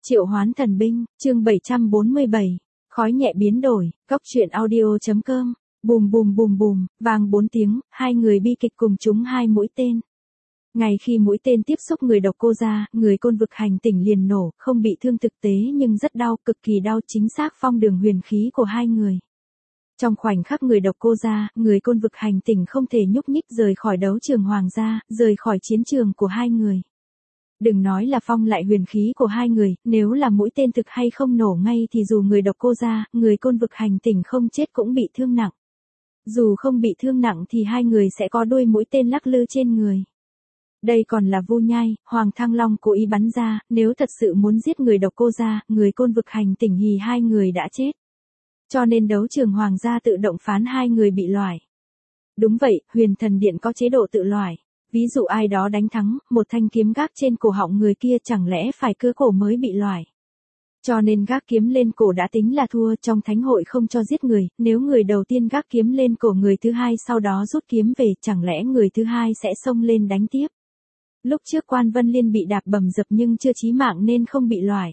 Triệu hoán thần binh, chương 747, khói nhẹ biến đổi, góc truyện audio.com, bùm bùm bùm bùm, vang 4 tiếng, hai người bi kịch cùng trúng hai mũi tên. Ngay khi mũi tên tiếp xúc người độc cô ra, người côn vực hành tỉnh liền nổ, không bị thương thực tế nhưng rất đau, cực kỳ đau, chính xác phong đường huyền khí của hai người. Trong khoảnh khắc người độc cô ra, người côn vực hành tỉnh không thể nhúc nhích rời khỏi đấu trường hoàng gia, rời khỏi chiến trường của hai người. Đừng nói là phong lại huyền khí của hai người, nếu là mũi tên thực hay không nổ ngay thì dù người độc cô ra, người côn vực hành tỉnh không chết cũng bị thương nặng. Dù không bị thương nặng thì hai người sẽ có đuôi mũi tên lắc lư trên người. Đây còn là Vu Nhai, Hoàng Thăng Long cố ý bắn ra, nếu thật sự muốn giết người độc cô ra, người côn vực hành tỉnh thì hai người đã chết. Cho nên đấu trường hoàng gia tự động phán hai người bị loại. Đúng vậy, huyền thần điện có chế độ tự loại. Ví dụ ai đó đánh thắng, một thanh kiếm gác trên cổ họng người kia chẳng lẽ phải cưa cổ mới bị loại. Cho nên gác kiếm lên cổ đã tính là thua, trong thánh hội không cho giết người, nếu người đầu tiên gác kiếm lên cổ người thứ hai sau đó rút kiếm về, chẳng lẽ người thứ hai sẽ xông lên đánh tiếp. Lúc trước Quan Vân Liên bị đạp bầm dập nhưng chưa chí mạng nên không bị loại.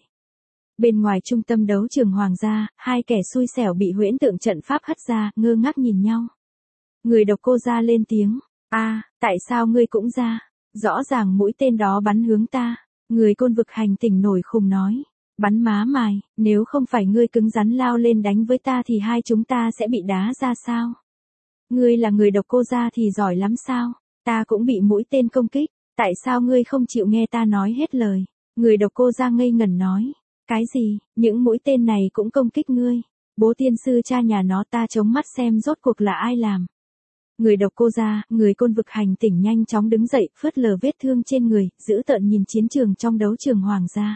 Bên ngoài trung tâm đấu trường hoàng gia, hai kẻ xui xẻo bị huyễn tượng trận pháp hất ra, ngơ ngác nhìn nhau. Người độc cô ra lên tiếng. Tại sao ngươi cũng ra? Rõ ràng mũi tên đó bắn hướng ta. Người côn vực hành tỉnh nổi khùng nói. Bắn má mày, nếu không phải ngươi cứng rắn lao lên đánh với ta thì hai chúng ta sẽ bị đá ra sao? Ngươi là người độc cô ra thì giỏi lắm sao? Ta cũng bị mũi tên công kích. Tại sao ngươi không chịu nghe ta nói hết lời? Người độc cô ra ngây ngẩn nói. Cái gì, những mũi tên này cũng công kích ngươi? Bố tiên sư cha nhà nó ta chống mắt xem rốt cuộc là ai làm. Người độc cô ra, người côn vực hành tỉnh nhanh chóng đứng dậy, phớt lờ vết thương trên người, dữ tợn nhìn chiến trường trong đấu trường hoàng gia.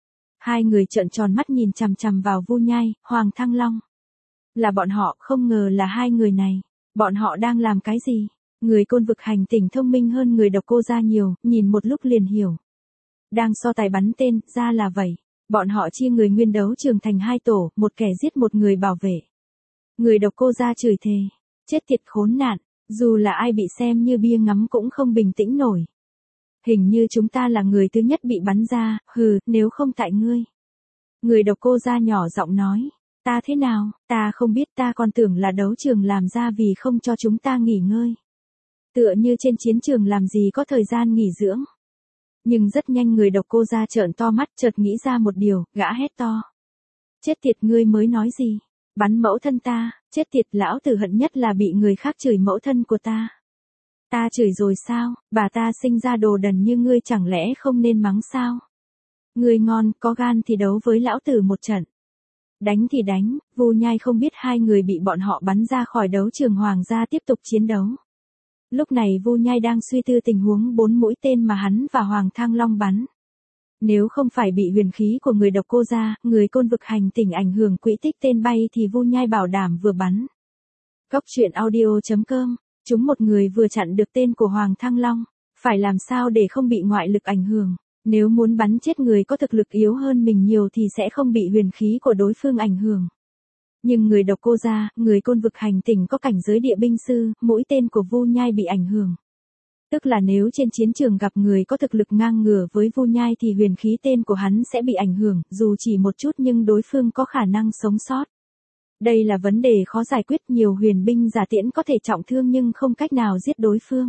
Hai người trợn tròn mắt nhìn chằm chằm vào Vu Nhai, Hoàng Thăng Long. Là bọn họ, không ngờ là hai người này. Bọn họ đang làm cái gì? Người côn vực hành tỉnh thông minh hơn người độc cô ra nhiều, nhìn một lúc liền hiểu. Đang so tài bắn tên, ra là vậy. Bọn họ chia người nguyên đấu trường thành hai tổ, một kẻ giết một người bảo vệ. Người độc cô ra chửi thề. Chết tiệt khốn nạn, dù là ai bị xem như bia ngắm cũng không bình tĩnh nổi. Hình như chúng ta là người thứ nhất bị bắn ra, nếu không tại ngươi. Người độc cô ra nhỏ giọng nói. Ta thế nào, ta không biết, ta còn tưởng là đấu trường làm ra vì không cho chúng ta nghỉ ngơi. Tựa như trên chiến trường làm gì có thời gian nghỉ dưỡng. Nhưng rất nhanh người độc cô ra trợn to mắt, chợt nghĩ ra một điều, gã hét to. Chết tiệt, ngươi mới nói gì? Bắn mẫu thân ta, chết tiệt, lão tử hận nhất là bị người khác chửi mẫu thân của ta. Ta chửi rồi sao, bà ta sinh ra đồ đần như ngươi chẳng lẽ không nên mắng sao? Ngươi ngon, có gan thì đấu với lão tử một trận. Đánh thì đánh, Vu Nhai không biết hai người bị bọn họ bắn ra khỏi đấu trường hoàng gia tiếp tục chiến đấu. Lúc này Vu Nhai đang suy tư tình huống 4 mũi tên mà hắn và Hoàng Thăng Long bắn. Nếu không phải bị huyền khí của người độc cô ra, người côn vực hành tỉnh ảnh hưởng quỹ tích tên bay thì Vu Nhai bảo đảm vừa bắn. Góc truyện audio.com, chúng một người vừa chặn được tên của Hoàng Thăng Long. Phải làm sao để không bị ngoại lực ảnh hưởng? Nếu muốn bắn chết người có thực lực yếu hơn mình nhiều thì sẽ không bị huyền khí của đối phương ảnh hưởng. Nhưng người độc cô ra, người côn vực hành tỉnh có cảnh giới địa binh sư, mũi tên của Vu Nhai bị ảnh hưởng. Tức là nếu trên chiến trường gặp người có thực lực ngang ngửa với Vu Nhai thì huyền khí tên của hắn sẽ bị ảnh hưởng, dù chỉ một chút nhưng đối phương có khả năng sống sót. Đây là vấn đề khó giải quyết, nhiều huyền binh giả tiễn có thể trọng thương nhưng không cách nào giết đối phương.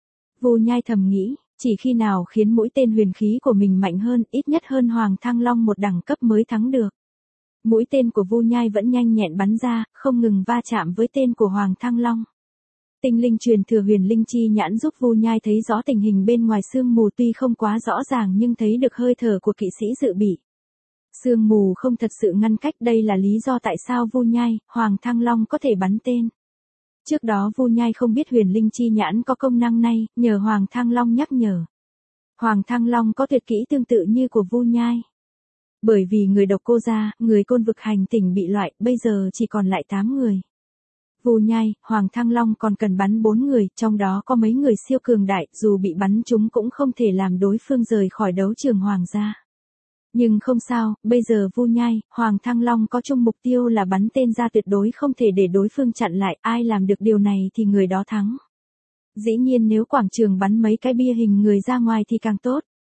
Vu Nhai thầm nghĩ, chỉ khi nào khiến mũi tên huyền khí của mình mạnh hơn, ít nhất hơn Hoàng Thăng Long một đẳng cấp mới thắng được. Mũi tên của Vu Nhai vẫn nhanh nhẹn bắn ra, không ngừng va chạm với tên của Hoàng Thăng Long. Tinh linh truyền thừa huyền linh chi nhãn giúp Vu Nhai thấy rõ tình hình bên ngoài sương mù, tuy không quá rõ ràng nhưng thấy được hơi thở của kỵ sĩ dự bị. Sương mù không thật sự ngăn cách, đây là lý do tại sao Vu Nhai, Hoàng Thăng Long có thể bắn tên. Trước đó Vu Nhai không biết huyền linh chi nhãn có công năng này, nhờ Hoàng Thăng Long nhắc nhở. Hoàng Thăng Long có tuyệt kỹ tương tự như của Vu Nhai. Bởi vì người độc cô ra, người côn vực hành tỉnh bị loại, bây giờ chỉ còn lại 8 người. Vu Nhai, Hoàng Thăng Long còn cần bắn 4 người, trong đó có mấy người siêu cường đại, dù bị bắn chúng cũng không thể làm đối phương rời khỏi đấu trường hoàng gia. Nhưng không sao, bây giờ Vu Nhai, Hoàng Thăng Long có chung mục tiêu là bắn tên ra, tuyệt đối không thể để đối phương chặn lại, ai làm được điều này thì người đó thắng. Dĩ nhiên nếu quảng trường bắn mấy cái bia hình người ra ngoài thì càng tốt.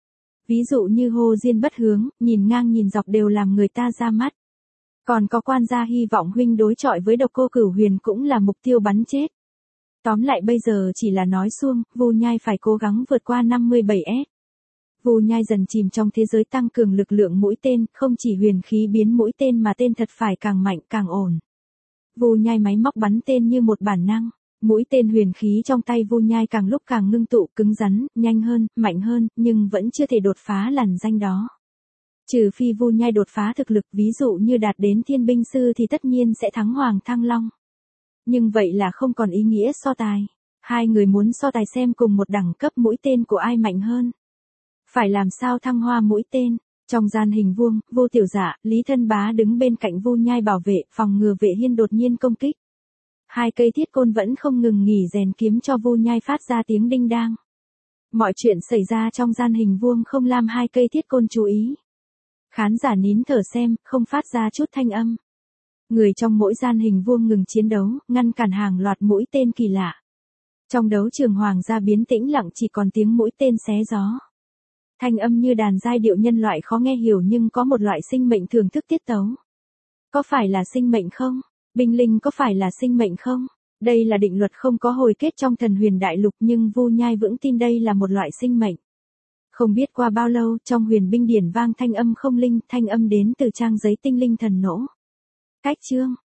Ví dụ như hô diên bất hướng, nhìn ngang nhìn dọc đều làm người ta ra mắt. Còn có quan gia hy vọng huynh đối chọi với độc cô Cửu Huyền cũng là mục tiêu bắn chết. Tóm lại bây giờ chỉ là nói suông, Vu Nhai phải cố gắng vượt qua 57S. Vu Nhai dần chìm trong thế giới tăng cường lực lượng mũi tên, không chỉ huyền khí biến mũi tên mà tên thật phải càng mạnh càng ổn. Vu Nhai máy móc bắn tên như một bản năng. Mũi tên huyền khí trong tay Vu Nhai càng lúc càng ngưng tụ cứng rắn, nhanh hơn, mạnh hơn, nhưng vẫn chưa thể đột phá lằn danh đó. Trừ phi Vu Nhai đột phá thực lực, ví dụ như đạt đến thiên binh sư thì tất nhiên sẽ thắng Hoàng Thăng Long. Nhưng vậy là không còn ý nghĩa so tài. Hai người muốn so tài xem cùng một đẳng cấp mũi tên của ai mạnh hơn. Phải làm sao thăng hoa mũi tên. Trong gian hình vuông, Vô Tiểu Dạ, Lý Thân Bá đứng bên cạnh Vu Nhai bảo vệ, phòng ngừa Vệ Hiên đột nhiên công kích. Hai cây thiết côn vẫn không ngừng nghỉ rèn kiếm cho Vu Nhai phát ra tiếng đinh đang. Mọi chuyện xảy ra trong gian hình vuông không làm hai cây thiết côn chú ý. Khán giả nín thở xem, không phát ra chút thanh âm. Người trong mỗi gian hình vuông ngừng chiến đấu, ngăn cản hàng loạt mũi tên kỳ lạ. Trong đấu trường hoàng gia biến tĩnh lặng, chỉ còn tiếng mũi tên xé gió. Thanh âm như đàn giai điệu nhân loại khó nghe hiểu, nhưng có một loại sinh mệnh thưởng thức tiết tấu. Có phải là sinh mệnh không? Binh linh có phải là sinh mệnh không? Đây là định luật không có hồi kết trong Thần Huyền Đại Lục, nhưng Vu Nhai vững tin đây là một loại sinh mệnh. Không biết qua bao lâu, trong huyền binh điển vang thanh âm không linh, thanh âm đến từ trang giấy tinh linh thần nỗ. Cách chương